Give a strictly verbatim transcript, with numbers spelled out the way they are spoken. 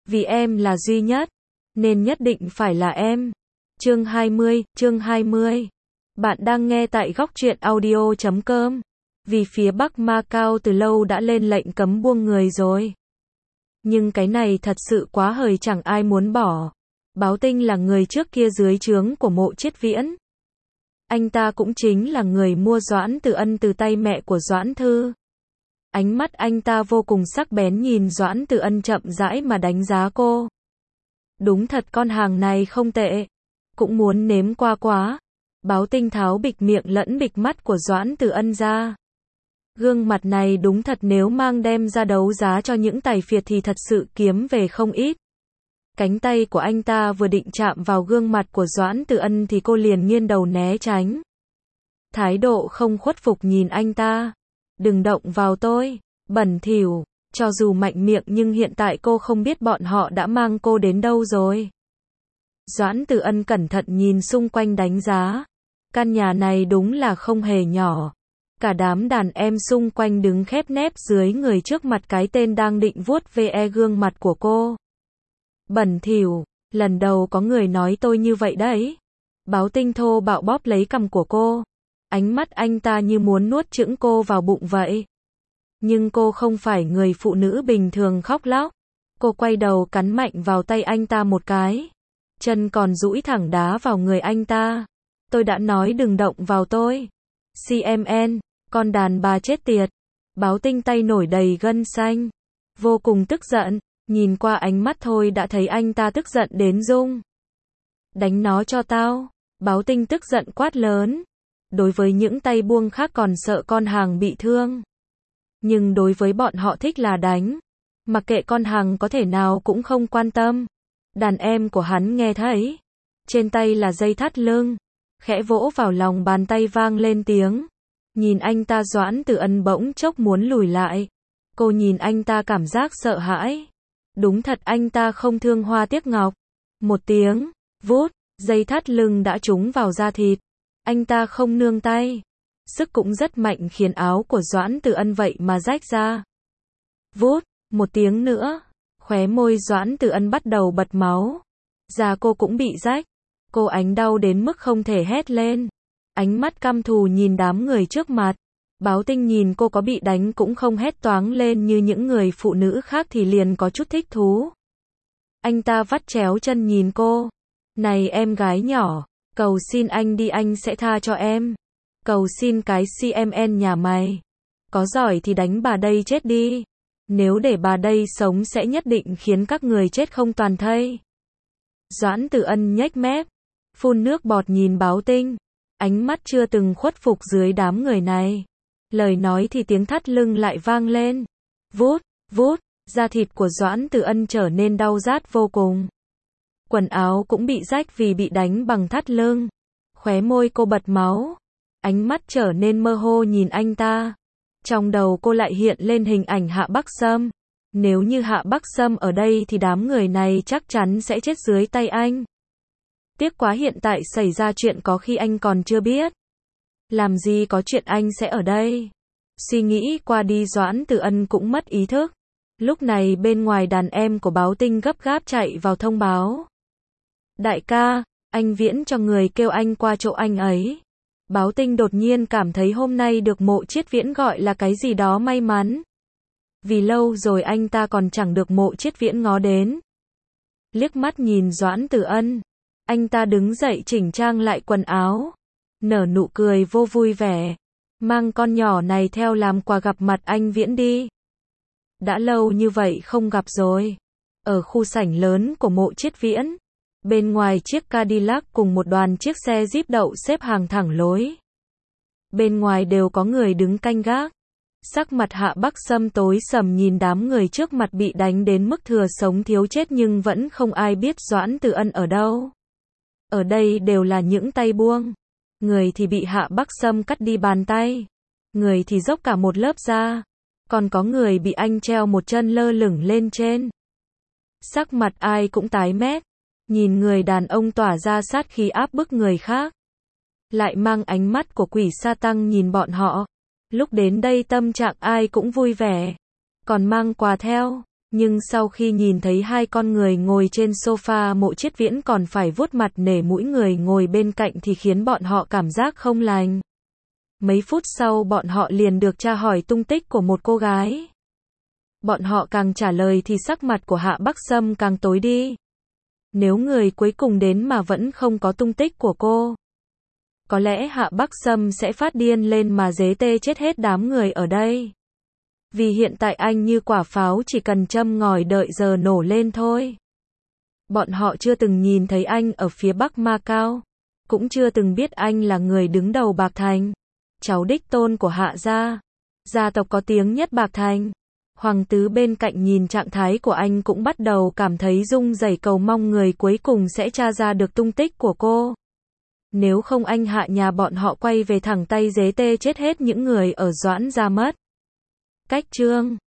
vì em là duy nhất, nên nhất định phải là em. Chương hai mươi, chương hai mươi. Bạn đang nghe tại góc truyện audio chấm com. Vì phía Bắc Macau từ lâu đã lên lệnh cấm buông người rồi. Nhưng cái này thật sự quá hời, chẳng ai muốn bỏ. Báo Tinh là người trước kia dưới trướng của Mộ Chiết Viễn. Anh ta cũng chính là người mua Doãn Tử Ân từ tay mẹ của Doãn Thư. Ánh mắt anh ta vô cùng sắc bén nhìn Doãn Tử Ân chậm rãi mà đánh giá cô. Đúng thật con hàng này không tệ. Cũng muốn nếm qua quá. Báo Tinh tháo bịch miệng lẫn bịch mắt của Doãn Tử Ân ra. Gương mặt này đúng thật nếu mang đem ra đấu giá cho những tài phiệt thì thật sự kiếm về không ít. Cánh tay của anh ta vừa định chạm vào gương mặt của Doãn Tử Ân thì cô liền nghiêng đầu né tránh. Thái độ không khuất phục nhìn anh ta. Đừng động vào tôi, bẩn thỉu. Cho dù mạnh miệng nhưng hiện tại cô không biết bọn họ đã mang cô đến đâu rồi. Doãn Tử Ân cẩn thận nhìn xung quanh đánh giá. Căn nhà này đúng là không hề nhỏ. Cả đám đàn em xung quanh đứng khép nép dưới người trước mặt cái tên đang định vuốt ve gương mặt của cô. Bẩn thỉu, lần đầu có người nói tôi như vậy đấy. Báo Tinh thô bạo bóp lấy cằm của cô. Ánh mắt anh ta như muốn nuốt chửng cô vào bụng vậy. Nhưng cô không phải người phụ nữ bình thường khóc lóc. Cô quay đầu cắn mạnh vào tay anh ta một cái. Chân còn duỗi thẳng đá vào người anh ta. Tôi đã nói đừng động vào tôi. xê em en, con đàn bà chết tiệt. Báo Tinh tay nổi đầy gân xanh. Vô cùng tức giận. Nhìn qua ánh mắt thôi đã thấy anh ta tức giận đến rung. Đánh nó cho tao. Báo Tinh tức giận quát lớn. Đối với những tay buông khác còn sợ con hàng bị thương. Nhưng đối với bọn họ thích là đánh. Mặc kệ con hàng có thể nào cũng không quan tâm. Đàn em của hắn nghe thấy. Trên tay là dây thắt lưng. Khẽ vỗ vào lòng bàn tay vang lên tiếng. Nhìn anh ta Doãn Tử Ân bỗng chốc muốn lùi lại. Cô nhìn anh ta cảm giác sợ hãi. Đúng thật anh ta không thương hoa tiếc ngọc. Một tiếng, vút, dây thắt lưng đã trúng vào da thịt. Anh ta không nương tay. Sức cũng rất mạnh khiến áo của Doãn Tử Ân vậy mà rách ra. Vút, một tiếng nữa. Khóe môi Doãn Tử Ân bắt đầu bật máu. Da cô cũng bị rách. Cô ánh đau đến mức không thể hét lên. Ánh mắt căm thù nhìn đám người trước mặt. Báo Tinh nhìn cô có bị đánh cũng không hét toáng lên như những người phụ nữ khác thì liền có chút thích thú. Anh ta vắt chéo chân nhìn cô. Này em gái nhỏ, cầu xin anh đi anh sẽ tha cho em. Cầu xin cái xê em en nhà mày. Có giỏi thì đánh bà đây chết đi. Nếu để bà đây sống sẽ nhất định khiến các người chết không toàn thây. Doãn Tử Ân nhếch mép. Phun nước bọt nhìn Báo Tinh. Ánh mắt chưa từng khuất phục dưới đám người này. Lời nói thì tiếng thắt lưng lại vang lên. Vút, vút, da thịt của Doãn Tử Ân trở nên đau rát vô cùng. Quần áo cũng bị rách vì bị đánh bằng thắt lưng. Khóe môi cô bật máu. Ánh mắt trở nên mơ hồ nhìn anh ta. Trong đầu cô lại hiện lên hình ảnh Hạ Bắc Sâm. Nếu như Hạ Bắc Sâm ở đây thì đám người này chắc chắn sẽ chết dưới tay anh. Tiếc quá hiện tại xảy ra chuyện có khi anh còn chưa biết. Làm gì có chuyện anh sẽ ở đây. Suy nghĩ qua đi Doãn Tử Ân cũng mất ý thức. Lúc này bên ngoài đàn em của Báo Tinh gấp gáp chạy vào thông báo. Đại ca, anh Viễn cho người kêu anh qua chỗ anh ấy. Báo Tinh đột nhiên cảm thấy hôm nay được Mộ Chiết Viễn gọi là cái gì đó may mắn. Vì lâu rồi anh ta còn chẳng được Mộ Chiết Viễn ngó đến. Liếc mắt nhìn Doãn Tử Ân. Anh ta đứng dậy chỉnh trang lại quần áo. Nở nụ cười vô vui vẻ. Mang con nhỏ này theo làm quà gặp mặt anh Viễn đi. Đã lâu như vậy không gặp rồi. Ở khu sảnh lớn của Mộ Chiết Viễn. Bên ngoài chiếc Cadillac cùng một đoàn chiếc xe Jeep đậu xếp hàng thẳng lối. Bên ngoài đều có người đứng canh gác. Sắc mặt Hạ Bắc Sâm tối sầm nhìn đám người trước mặt bị đánh đến mức thừa sống thiếu chết nhưng vẫn không ai biết Doãn Tử Ân ở đâu. Ở đây đều là những tay buông. Người thì bị Hạ Bắc Sâm cắt đi bàn tay. Người thì dốc cả một lớp da. Còn có người bị anh treo một chân lơ lửng lên trên. Sắc mặt ai cũng tái mét. Nhìn người đàn ông tỏa ra sát khí áp bức người khác. Lại mang ánh mắt của quỷ sa tăng nhìn bọn họ. Lúc đến đây tâm trạng ai cũng vui vẻ. Còn mang quà theo. Nhưng sau khi nhìn thấy hai con người ngồi trên sofa, Mộ Chiết Viễn còn phải vuốt mặt nể mũi người ngồi bên cạnh thì khiến bọn họ cảm giác không lành. Mấy phút sau bọn họ liền được tra hỏi tung tích của một cô gái. Bọn họ càng trả lời thì sắc mặt của Hạ Bắc Sâm càng tối đi. Nếu người cuối cùng đến mà vẫn không có tung tích của cô, có lẽ Hạ Bắc Sâm sẽ phát điên lên mà dế tê chết hết đám người ở đây. Vì hiện tại anh như quả pháo chỉ cần châm ngòi đợi giờ nổ lên thôi. Bọn họ chưa từng nhìn thấy anh ở phía Bắc Macau, cũng chưa từng biết anh là người đứng đầu Bạc Thành, cháu đích tôn của Hạ gia, gia tộc có tiếng nhất Bạc Thành. Hoàng tứ bên cạnh nhìn trạng thái của anh cũng bắt đầu cảm thấy rung rẩy, cầu mong người cuối cùng sẽ tra ra được tung tích của cô. Nếu không anh Hạ nhà bọn họ quay về thẳng tay dế tê chết hết những người ở Doãn gia mất. Cách chương